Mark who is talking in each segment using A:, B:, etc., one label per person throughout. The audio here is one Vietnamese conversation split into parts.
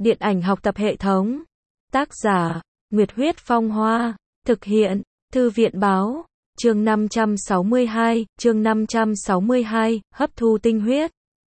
A: Điện ảnh học tập hệ thống. Tác giả, Nguyệt Huyết Phong Hoa. Thực hiện, Thư viện Báo. Chương 562, hấp thu tinh huyết.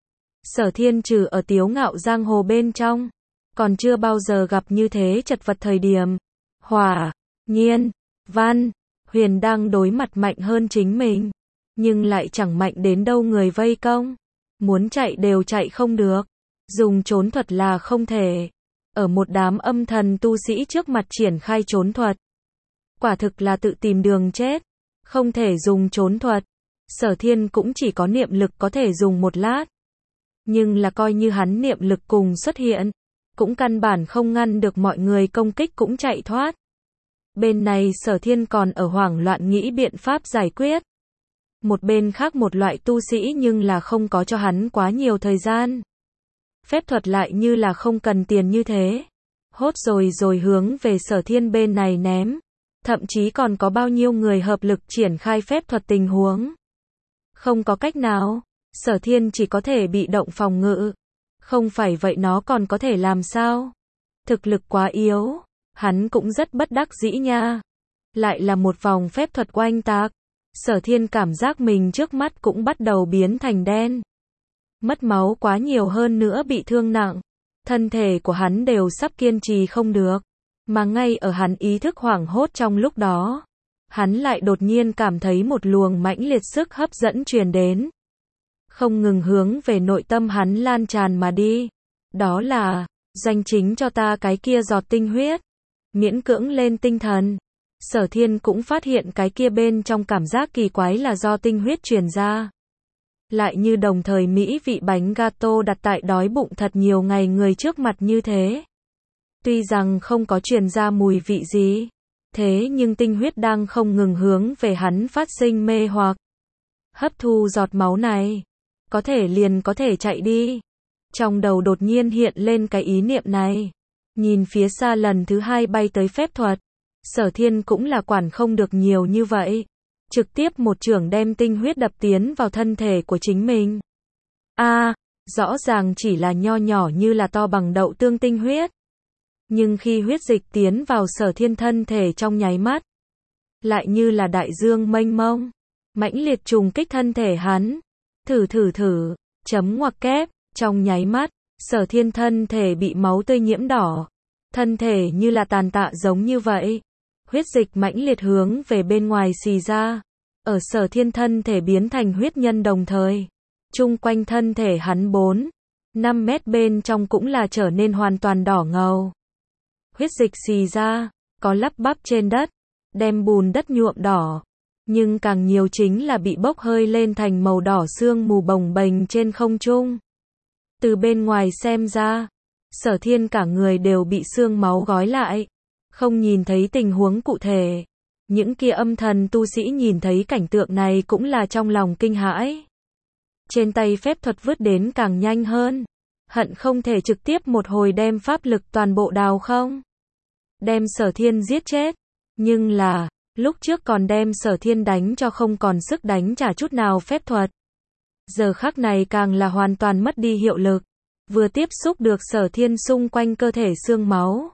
A: Sở Thiên trừ ở Tiếu Ngạo Giang Hồ bên trong, còn chưa bao giờ gặp như thế chật vật thời điểm. Hỏa, Nhiên, Văn, Huyền đang đối mặt mạnh hơn chính mình, nhưng lại chẳng mạnh đến đâu người vây công. Muốn chạy đều chạy không được, dùng trốn thuật là không thể. Ở một đám âm thần tu sĩ trước mặt triển khai trốn thuật, quả thực là tự tìm đường chết, không thể dùng trốn thuật. Sở Thiên cũng chỉ có niệm lực có thể dùng một lát, nhưng là coi như hắn niệm lực cùng xuất hiện, cũng căn bản không ngăn được mọi người công kích cũng chạy thoát. Bên này Sở Thiên còn ở hoảng loạn nghĩ biện pháp giải quyết. Một bên khác một loại tu sĩ nhưng là không có cho hắn quá nhiều thời gian. Phép thuật lại như là không cần tiền như thế. Hốt rồi hướng về Sở Thiên bên này ném. Thậm chí còn có bao nhiêu người hợp lực triển khai phép thuật tình huống. Không có cách nào, Sở Thiên chỉ có thể bị động phòng ngự. Không phải vậy nó còn có thể làm sao? Thực lực quá yếu, hắn cũng rất bất đắc dĩ nha. Lại là một vòng phép thuật oanh tạc. Sở Thiên cảm giác mình trước mắt cũng bắt đầu biến thành đen. Mất máu quá nhiều hơn nữa bị thương nặng. Thân thể của hắn đều sắp kiên trì không được. Mà ngay ở hắn ý thức hoảng hốt trong lúc đó, hắn lại đột nhiên cảm thấy một luồng mãnh liệt sức hấp dẫn truyền đến. Không ngừng hướng về nội tâm hắn lan tràn mà đi. Đó là, dành chính cho ta cái kia giọt tinh huyết. Miễn cưỡng lên tinh thần. Sở Thiên cũng phát hiện cái kia bên trong cảm giác kỳ quái là do tinh huyết truyền ra. Lại như đồng thời mỹ vị bánh gato đặt tại đói bụng thật nhiều ngày người trước mặt như thế. Tuy rằng không có truyền ra mùi vị gì, thế nhưng tinh huyết đang không ngừng hướng về hắn phát sinh mê hoặc. Hấp thu giọt máu này, có thể liền có thể chạy đi. Trong đầu đột nhiên hiện lên cái ý niệm này. Nhìn phía xa lần thứ hai bay tới phép thuật, Sở Thiên cũng là quản không được nhiều như vậy. Trực tiếp một chưởng đem tinh huyết đập tiến vào thân thể của chính mình. Rõ ràng chỉ là nho nhỏ như là to bằng đậu tương tinh huyết. Nhưng khi huyết dịch tiến vào Sở Thiên thân thể trong nháy mắt, lại như là đại dương mênh mông, mãnh liệt trùng kích thân thể hắn. Thử, chấm ngoặc kép, trong nháy mắt, Sở Thiên thân thể bị máu tươi nhiễm đỏ. Thân thể như là tàn tạ giống như vậy. Huyết dịch mãnh liệt hướng về bên ngoài xì ra. Ở Sở Thiên thân thể biến thành huyết nhân đồng thời. Chung quanh thân thể hắn 4-5 mét bên trong cũng là trở nên hoàn toàn đỏ ngầu. Huyết dịch xì ra, có lắp bắp trên đất, đem bùn đất nhuộm đỏ. Nhưng càng nhiều chính là bị bốc hơi lên thành màu đỏ sương mù bồng bềnh trên không trung. Từ bên ngoài xem ra, Sở Thiên cả người đều bị xương máu gói lại. Không nhìn thấy tình huống cụ thể. Những kia âm thần tu sĩ nhìn thấy cảnh tượng này cũng là trong lòng kinh hãi. Trên tay phép thuật vứt đến càng nhanh hơn. Hận không thể trực tiếp một hồi đem pháp lực toàn bộ đào không. Đem Sở Thiên giết chết. Nhưng là, lúc trước còn đem Sở Thiên đánh cho không còn sức đánh trả chút nào phép thuật. Giờ khắc này càng là hoàn toàn mất đi hiệu lực. Vừa tiếp xúc được Sở Thiên xung quanh cơ thể xương máu,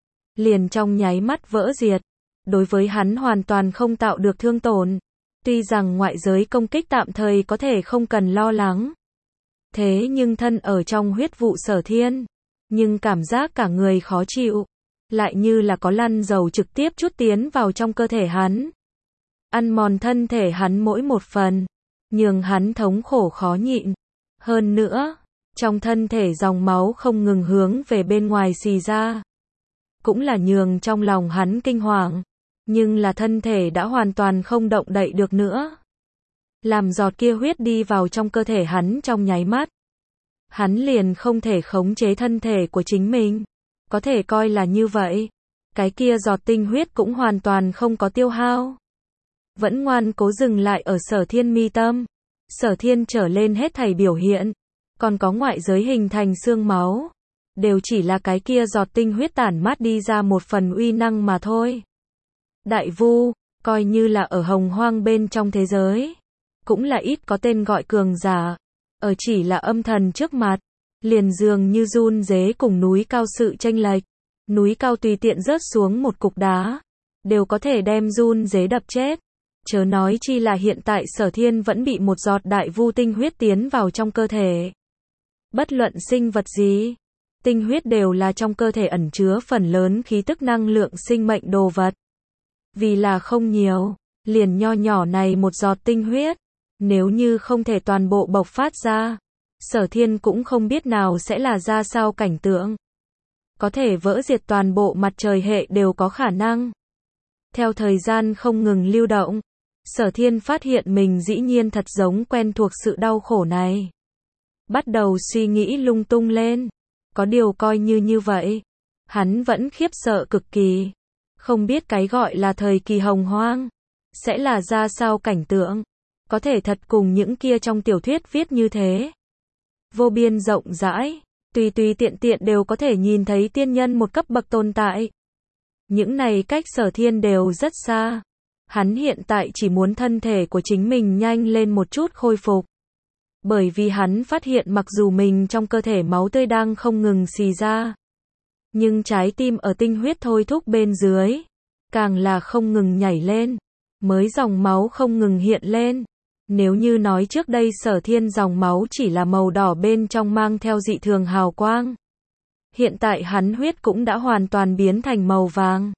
A: liền trong nháy mắt vỡ diệt. Đối với hắn hoàn toàn không tạo được thương tổn. Tuy rằng ngoại giới công kích tạm thời có thể không cần lo lắng. Thế nhưng thân ở trong huyết vụ Sở Thiên, nhưng cảm giác cả người khó chịu. Lại như là có lăn dầu trực tiếp chút tiến vào trong cơ thể hắn. Ăn mòn thân thể hắn mỗi một phần. Nhường hắn thống khổ khó nhịn. Hơn nữa, trong thân thể dòng máu không ngừng hướng về bên ngoài xì ra. Cũng là nhường trong lòng hắn kinh hoàng. Nhưng là thân thể đã hoàn toàn không động đậy được nữa. Làm giọt kia huyết đi vào trong cơ thể hắn trong nháy mắt. Hắn liền không thể khống chế thân thể của chính mình. Có thể coi là như vậy. Cái kia giọt tinh huyết cũng hoàn toàn không có tiêu hao. Vẫn ngoan cố dừng lại ở Sở Thiên mi tâm. Sở Thiên trở lên hết thảy biểu hiện. Còn có ngoại giới hình thành xương máu. Đều chỉ là cái kia giọt tinh huyết tản mát đi ra một phần uy năng mà thôi. Đại Vu, coi như là ở hồng hoang bên trong thế giới, cũng là ít có tên gọi cường giả. Ở chỉ là âm thần trước mặt, liền dường như run rế cùng núi cao sự chênh lệch. Núi cao tùy tiện rớt xuống một cục đá, đều có thể đem run rế đập chết. Chớ nói chi là hiện tại Sở Thiên vẫn bị một giọt đại vu tinh huyết tiến vào trong cơ thể. Bất luận sinh vật gì, tinh huyết đều là trong cơ thể ẩn chứa phần lớn khí tức năng lượng sinh mệnh đồ vật. Vì là không nhiều, liền nho nhỏ này một giọt tinh huyết, nếu như không thể toàn bộ bộc phát ra, Sở Thiên cũng không biết nào sẽ là ra sao cảnh tượng. Có thể vỡ diệt toàn bộ mặt trời hệ đều có khả năng. Theo thời gian không ngừng lưu động, Sở Thiên phát hiện mình dĩ nhiên thật giống quen thuộc sự đau khổ này. Bắt đầu suy nghĩ lung tung lên. Có điều coi như vậy, hắn vẫn khiếp sợ cực kỳ. Không biết cái gọi là thời kỳ hồng hoang sẽ là ra sao cảnh tượng. Có thể thật cùng những kia trong tiểu thuyết viết như thế. Vô biên rộng rãi, tùy tiện tiện đều có thể nhìn thấy tiên nhân một cấp bậc tồn tại. Những này cách Sở Thiên đều rất xa. Hắn hiện tại chỉ muốn thân thể của chính mình nhanh lên một chút khôi phục. Bởi vì hắn phát hiện mặc dù mình trong cơ thể máu tươi đang không ngừng xì ra, nhưng trái tim ở tinh huyết thôi thúc bên dưới, càng là không ngừng nhảy lên, mới dòng máu không ngừng hiện lên. Nếu như nói trước đây Sở Thiên dòng máu chỉ là màu đỏ bên trong mang theo dị thường hào quang, hiện tại hắn huyết cũng đã hoàn toàn biến thành màu vàng.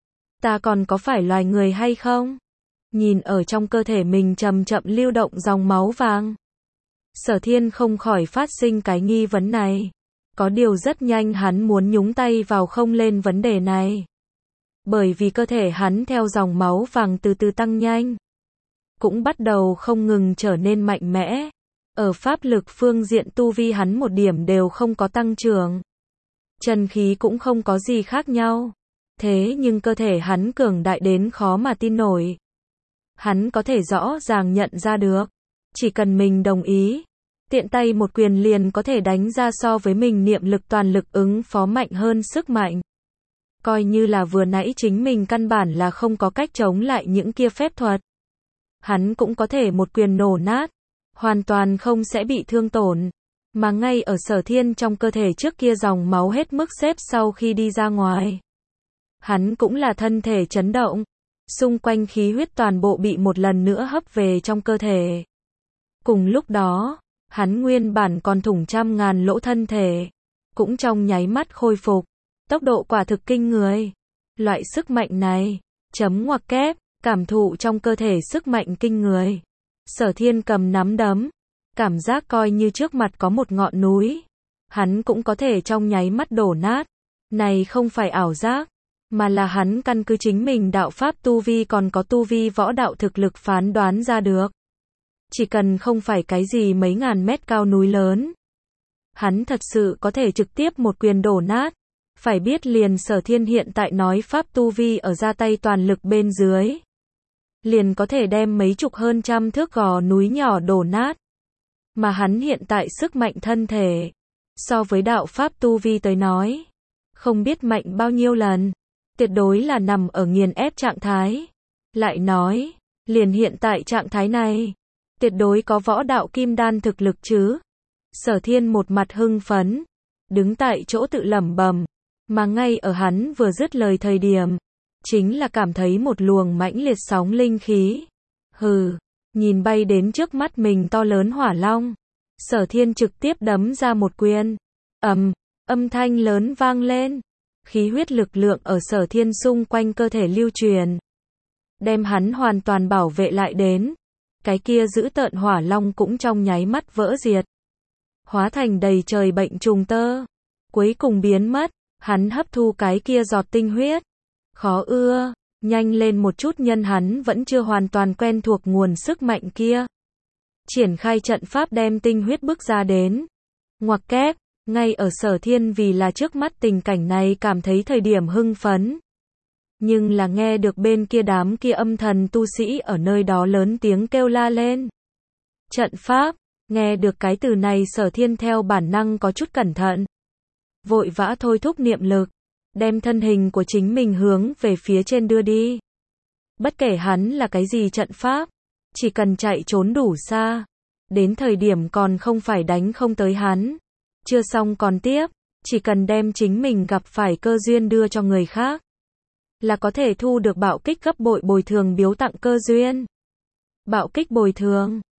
A: Ta còn có phải loài người hay không? Nhìn ở trong cơ thể mình chậm chậm lưu động dòng máu vàng, Sở Thiên không khỏi phát sinh cái nghi vấn này. Có điều rất nhanh hắn muốn nhúng tay vào không lên vấn đề này. Bởi vì cơ thể hắn theo dòng máu vàng từ từ tăng nhanh, cũng bắt đầu không ngừng trở nên mạnh mẽ. Ở pháp lực phương diện tu vi hắn một điểm đều không có tăng trưởng. Chân khí cũng không có gì khác nhau. Thế nhưng cơ thể hắn cường đại đến khó mà tin nổi. Hắn có thể rõ ràng nhận ra được. Chỉ cần mình đồng ý, tiện tay một quyền liền có thể đánh ra so với mình niệm lực toàn lực ứng phó mạnh hơn sức mạnh. Coi như là vừa nãy chính mình căn bản là không có cách chống lại những kia phép thuật. Hắn cũng có thể một quyền nổ nát, hoàn toàn không sẽ bị thương tổn. Mà ngay ở Sở Thiên trong cơ thể trước kia dòng máu hết mức xếp sau khi đi ra ngoài, hắn cũng là thân thể chấn động. Xung quanh khí huyết toàn bộ bị một lần nữa hấp về trong cơ thể. Cùng lúc đó, hắn nguyên bản còn thủng trăm ngàn lỗ thân thể, cũng trong nháy mắt khôi phục. Tốc độ quả thực kinh người. Loại sức mạnh này, ngoặc kép, cảm thụ trong cơ thể sức mạnh kinh người. Sở Thiên cầm nắm đấm, cảm giác coi như trước mặt có một ngọn núi, hắn cũng có thể trong nháy mắt đổ nát. Này không phải ảo giác, mà là hắn căn cứ chính mình đạo pháp tu vi còn có tu vi võ đạo thực lực phán đoán ra được. Chỉ cần không phải cái gì mấy ngàn mét cao núi lớn, hắn thật sự có thể trực tiếp một quyền đổ nát. Phải biết liền Sở Thiên hiện tại nói pháp tu vi ở ra tay toàn lực bên dưới, liền có thể đem mấy chục hơn trăm thước gò núi nhỏ đổ nát. Mà hắn hiện tại sức mạnh thân thể, so với đạo pháp tu vi tới nói, không biết mạnh bao nhiêu lần, tuyệt đối là nằm ở nghiền ép trạng thái. Lại nói, liền hiện tại trạng thái này, tuyệt đối có võ đạo kim đan thực lực chứ. Sở Thiên một mặt hưng phấn, đứng tại chỗ tự lẩm bẩm, mà ngay ở hắn vừa dứt lời thời điểm, chính là cảm thấy một luồng mãnh liệt sóng linh khí. Hừ, nhìn bay đến trước mắt mình to lớn hỏa long, Sở Thiên trực tiếp đấm ra một quyền. Âm thanh lớn vang lên, khí huyết lực lượng ở Sở Thiên xung quanh cơ thể lưu truyền, đem hắn hoàn toàn bảo vệ lại đến. Cái kia dữ tợn hỏa long cũng trong nháy mắt vỡ diệt, hóa thành đầy trời bệnh trùng tơ, cuối cùng biến mất. Hắn hấp thu cái kia giọt tinh huyết, khó ưa, nhanh lên một chút, nhân hắn vẫn chưa hoàn toàn quen thuộc nguồn sức mạnh kia. Triển khai trận pháp đem tinh huyết bước ra đến. Ngoặc kép, ngay ở Sở Thiên vì là trước mắt tình cảnh này cảm thấy thời điểm hưng phấn. Nhưng là nghe được bên kia đám kia âm thần tu sĩ ở nơi đó lớn tiếng kêu la lên. Trận pháp, nghe được cái từ này Sở Thiên theo bản năng có chút cẩn thận. Vội vã thôi thúc niệm lực, đem thân hình của chính mình hướng về phía trên đưa đi. Bất kể hắn là cái gì trận pháp, chỉ cần chạy trốn đủ xa, đến thời điểm còn không phải đánh không tới hắn. Chưa xong còn tiếp, chỉ cần đem chính mình gặp phải cơ duyên đưa cho người khác, là có thể thu được bạo kích gấp bội bồi thường biếu tặng cơ duyên. Bạo kích bồi thường